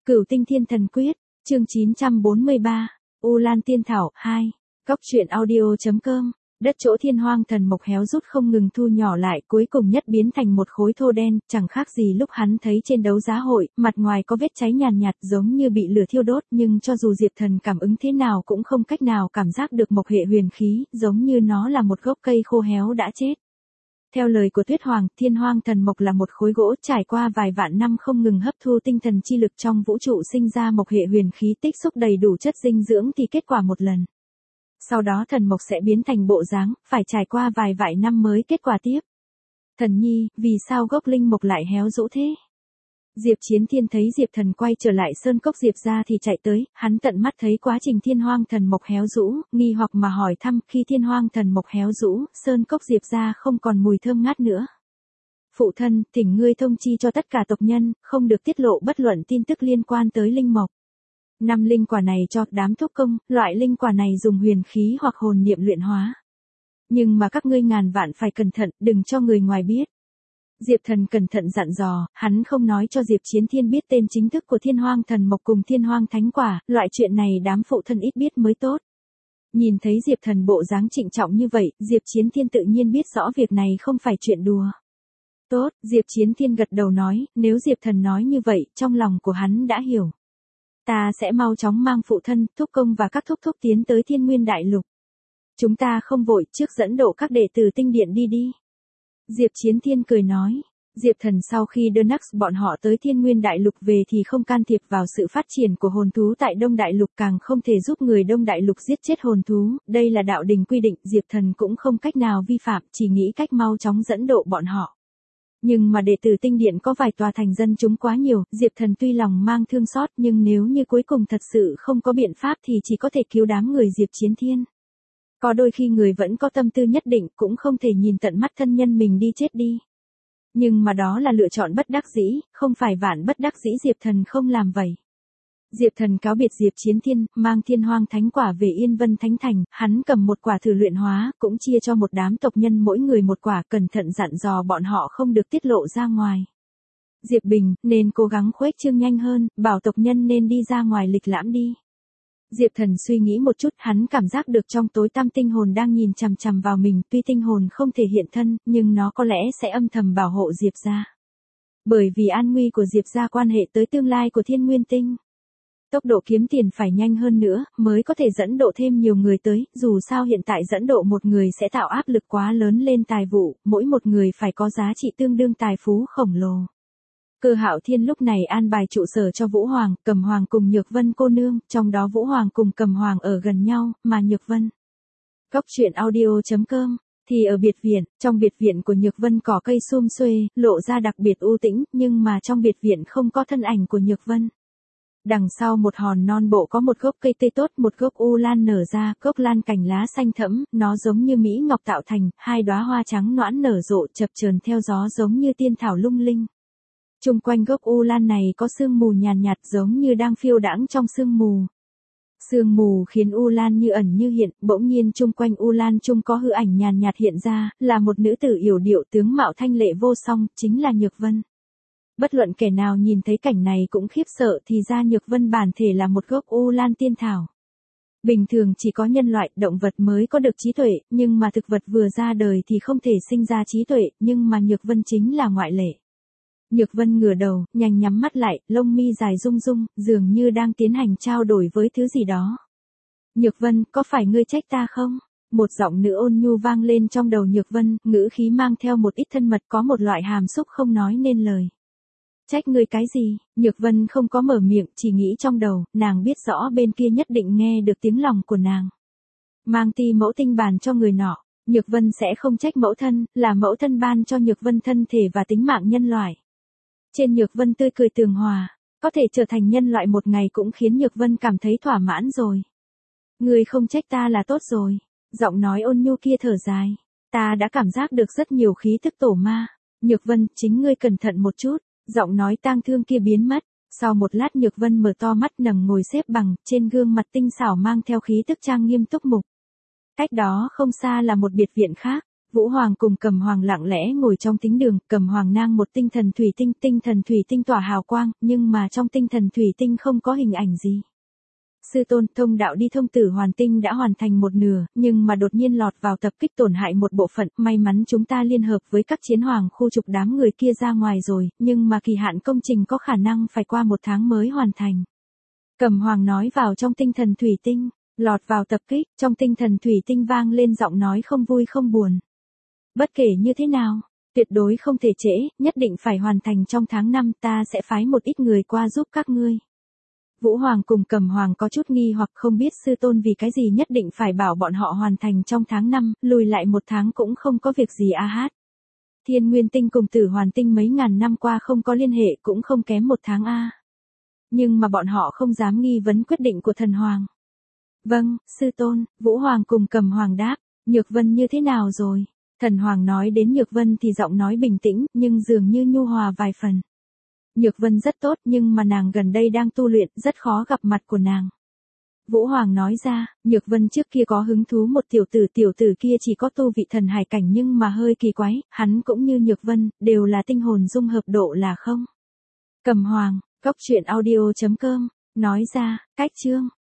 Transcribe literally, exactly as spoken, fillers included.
Cửu Tinh Thiên Thần Quyết, chương chín trăm bốn mươi ba, U Lan Tiên Thảo, hai. Góc truyện audio.com, đất chỗ Thiên Hoang Thần Mộc héo rút không ngừng thu nhỏ lại, cuối cùng nhất biến thành một khối thô đen, chẳng khác gì lúc hắn thấy trên đấu giá hội, mặt ngoài có vết cháy nhàn nhạt, nhạt giống như bị lửa thiêu đốt, nhưng cho dù Diệp Thần cảm ứng thế nào cũng không cách nào cảm giác được mộc hệ huyền khí, giống như nó là một gốc cây khô héo đã chết. Theo lời của Tuyết Hoàng, Thiên Hoang Thần Mộc là một khối gỗ trải qua vài vạn năm không ngừng hấp thu tinh thần chi lực trong vũ trụ sinh ra mộc hệ huyền khí, tích xúc đầy đủ chất dinh dưỡng thì kết quả một lần. Sau đó thần mộc sẽ biến thành bộ dáng, phải trải qua vài vài năm mới kết quả tiếp. Thần nhi, vì sao gốc linh mộc lại héo rũ thế? Diệp Chiến Thiên thấy Diệp Thần quay trở lại sơn cốc Diệp ra thì chạy tới, hắn tận mắt thấy quá trình Thiên Hoang Thần Mộc héo rũ, nghi hoặc mà hỏi thăm, khi Thiên Hoang Thần Mộc héo rũ, sơn cốc Diệp ra không còn mùi thơm ngát nữa. Phụ thân, thỉnh ngươi thông chi cho tất cả tộc nhân, không được tiết lộ bất luận tin tức liên quan tới linh mộc. Năm linh quả này cho đám thúc công, loại linh quả này dùng huyền khí hoặc hồn niệm luyện hóa. Nhưng mà các ngươi ngàn vạn phải cẩn thận, đừng cho người ngoài biết. Diệp Thần cẩn thận dặn dò, hắn không nói cho Diệp Chiến Thiên biết tên chính thức của Thiên Hoang Thần Mộc cùng Thiên Hoang Thánh Quả, loại chuyện này đám phụ thân ít biết mới tốt. Nhìn thấy Diệp Thần bộ dáng trịnh trọng như vậy, Diệp Chiến Thiên tự nhiên biết rõ việc này không phải chuyện đùa. Tốt, Diệp Chiến Thiên gật đầu nói, nếu Diệp Thần nói như vậy, trong lòng của hắn đã hiểu. Ta sẽ mau chóng mang phụ thân, thúc công và các thúc thúc tiến tới Thiên Nguyên Đại Lục. Chúng ta không vội, trước dẫn độ các đệ tử tinh điện đi đi. Diệp Chiến Thiên cười nói, Diệp Thần sau khi đưa Nax bọn họ tới Thiên Nguyên Đại Lục về thì không can thiệp vào sự phát triển của hồn thú tại Đông Đại Lục, càng không thể giúp người Đông Đại Lục giết chết hồn thú, đây là đạo đình quy định, Diệp Thần cũng không cách nào vi phạm, chỉ nghĩ cách mau chóng dẫn độ bọn họ. Nhưng mà đệ tử tinh điện có vài tòa thành dân chúng quá nhiều, Diệp Thần tuy lòng mang thương xót nhưng nếu như cuối cùng thật sự không có biện pháp thì chỉ có thể cứu đám người Diệp Chiến Thiên. Có đôi khi người vẫn có tâm tư nhất định, cũng không thể nhìn tận mắt thân nhân mình đi chết đi. Nhưng mà đó là lựa chọn bất đắc dĩ, không phải vạn bất đắc dĩ Diệp Thần không làm vậy. Diệp Thần cáo biệt Diệp Chiến Thiên, mang Thiên Hoang Thánh Quả về Yên Vân Thánh Thành, hắn cầm một quả thử luyện hóa, cũng chia cho một đám tộc nhân mỗi người một quả, cẩn thận dặn dò bọn họ không được tiết lộ ra ngoài. Diệp Bình, nên cố gắng khuếch trương nhanh hơn, bảo tộc nhân nên đi ra ngoài lịch lãm đi. Diệp Thần suy nghĩ một chút, hắn cảm giác được trong tối tăm tinh hồn đang nhìn chằm chằm vào mình, tuy tinh hồn không thể hiện thân, nhưng nó có lẽ sẽ âm thầm bảo hộ Diệp gia. Bởi vì an nguy của Diệp gia quan hệ tới tương lai của Thiên Nguyên Tinh. Tốc độ kiếm tiền phải nhanh hơn nữa, mới có thể dẫn độ thêm nhiều người tới, dù sao hiện tại dẫn độ một người sẽ tạo áp lực quá lớn lên tài vụ, mỗi một người phải có giá trị tương đương tài phú khổng lồ. Cơ Hạo Thiên lúc này an bài trụ sở cho Vũ Hoàng, Cầm Hoàng cùng Nhược Vân cô nương, trong đó Vũ Hoàng cùng Cầm Hoàng ở gần nhau, mà Nhược Vân. Góc truyện audio.com, thì ở biệt viện, trong biệt viện của Nhược Vân cỏ cây sum xuê, lộ ra đặc biệt u tĩnh, nhưng mà trong biệt viện không có thân ảnh của Nhược Vân. Đằng sau một hòn non bộ có một gốc cây tươi tốt, một gốc u lan nở ra, gốc lan cành lá xanh thẫm, nó giống như mỹ ngọc tạo thành, hai đóa hoa trắng nõn nở rộ chập chờn theo gió giống như tiên thảo lung linh. Chung quanh gốc u lan này có sương mù nhàn nhạt, nhạt giống như đang phiêu đãng trong sương mù. Sương mù khiến u lan như ẩn như hiện, bỗng nhiên chung quanh u lan chung có hư ảnh nhàn nhạt hiện ra, là một nữ tử yểu điệu tướng mạo thanh lệ vô song, chính là Nhược Vân. Bất luận kẻ nào nhìn thấy cảnh này cũng khiếp sợ, thì ra Nhược Vân bản thể là một gốc u lan tiên thảo. Bình thường chỉ có nhân loại, động vật mới có được trí tuệ, nhưng mà thực vật vừa ra đời thì không thể sinh ra trí tuệ, nhưng mà Nhược Vân chính là ngoại lệ. Nhược Vân ngửa đầu, nhanh nhắm mắt lại, lông mi dài rung rung, dường như đang tiến hành trao đổi với thứ gì đó. Nhược Vân, có phải ngươi trách ta không? Một giọng nữ ôn nhu vang lên trong đầu Nhược Vân, ngữ khí mang theo một ít thân mật, có một loại hàm xúc không nói nên lời. Trách ngươi cái gì? Nhược Vân không có mở miệng, chỉ nghĩ trong đầu, nàng biết rõ bên kia nhất định nghe được tiếng lòng của nàng. Mang ti mẫu tinh bàn cho người nọ, Nhược Vân sẽ không trách mẫu thân, là mẫu thân ban cho Nhược Vân thân thể và tính mạng nhân loại. Trên Nhược Vân tươi cười tường hòa, có thể trở thành nhân loại một ngày cũng khiến Nhược Vân cảm thấy thỏa mãn rồi. Ngươi không trách ta là tốt rồi. Giọng nói ôn nhu kia thở dài. Ta đã cảm giác được rất nhiều khí thức tổ ma. Nhược Vân, chính ngươi cẩn thận một chút. Giọng nói tang thương kia biến mất. Sau một lát Nhược Vân mở to mắt nằm ngồi xếp bằng, trên gương mặt tinh xảo mang theo khí tức trang nghiêm túc mục. Cách đó không xa là một biệt viện khác. Vũ Hoàng cùng Cầm Hoàng lặng lẽ ngồi trong thính đường, Cầm Hoàng nang một tinh thần thủy tinh, tinh thần thủy tinh tỏa hào quang, nhưng mà trong tinh thần thủy tinh không có hình ảnh gì. Sư tôn, thông đạo đi thông tử hoàn tinh đã hoàn thành một nửa, nhưng mà đột nhiên lọt vào tập kích tổn hại một bộ phận, may mắn chúng ta liên hợp với các chiến hoàng khu trục đám người kia ra ngoài rồi, nhưng mà kỳ hạn công trình có khả năng phải qua một tháng mới hoàn thành. Cầm Hoàng nói vào trong tinh thần thủy tinh, lọt vào tập kích, trong tinh thần thủy tinh vang lên giọng nói không vui không buồn. Bất kể như thế nào, tuyệt đối không thể trễ, nhất định phải hoàn thành trong tháng năm, ta sẽ phái một ít người qua giúp các ngươi. Vũ Hoàng cùng Cầm Hoàng có chút nghi hoặc không biết sư tôn vì cái gì nhất định phải bảo bọn họ hoàn thành trong tháng năm, lùi lại một tháng cũng không có việc gì a hát. Thiên Nguyên Tinh cùng Tử Hoàn Tinh mấy ngàn năm qua không có liên hệ cũng không kém một tháng a. Nhưng mà bọn họ không dám nghi vấn quyết định của thần hoàng. Vâng, sư tôn, Vũ Hoàng cùng Cầm Hoàng đáp, Nhược Vân như thế nào rồi? Thần hoàng nói đến Nhược Vân thì giọng nói bình tĩnh, nhưng dường như nhu hòa vài phần. Nhược Vân rất tốt nhưng mà nàng gần đây đang tu luyện, rất khó gặp mặt của nàng. Vũ Hoàng nói ra, Nhược Vân trước kia có hứng thú một tiểu tử, tiểu tử kia chỉ có tu vị thần hải cảnh nhưng mà hơi kỳ quái, hắn cũng như Nhược Vân, đều là tinh hồn dung hợp độ là không. Cầm Hoàng, Cốc truyện audio chấm com, nói ra, cách chương.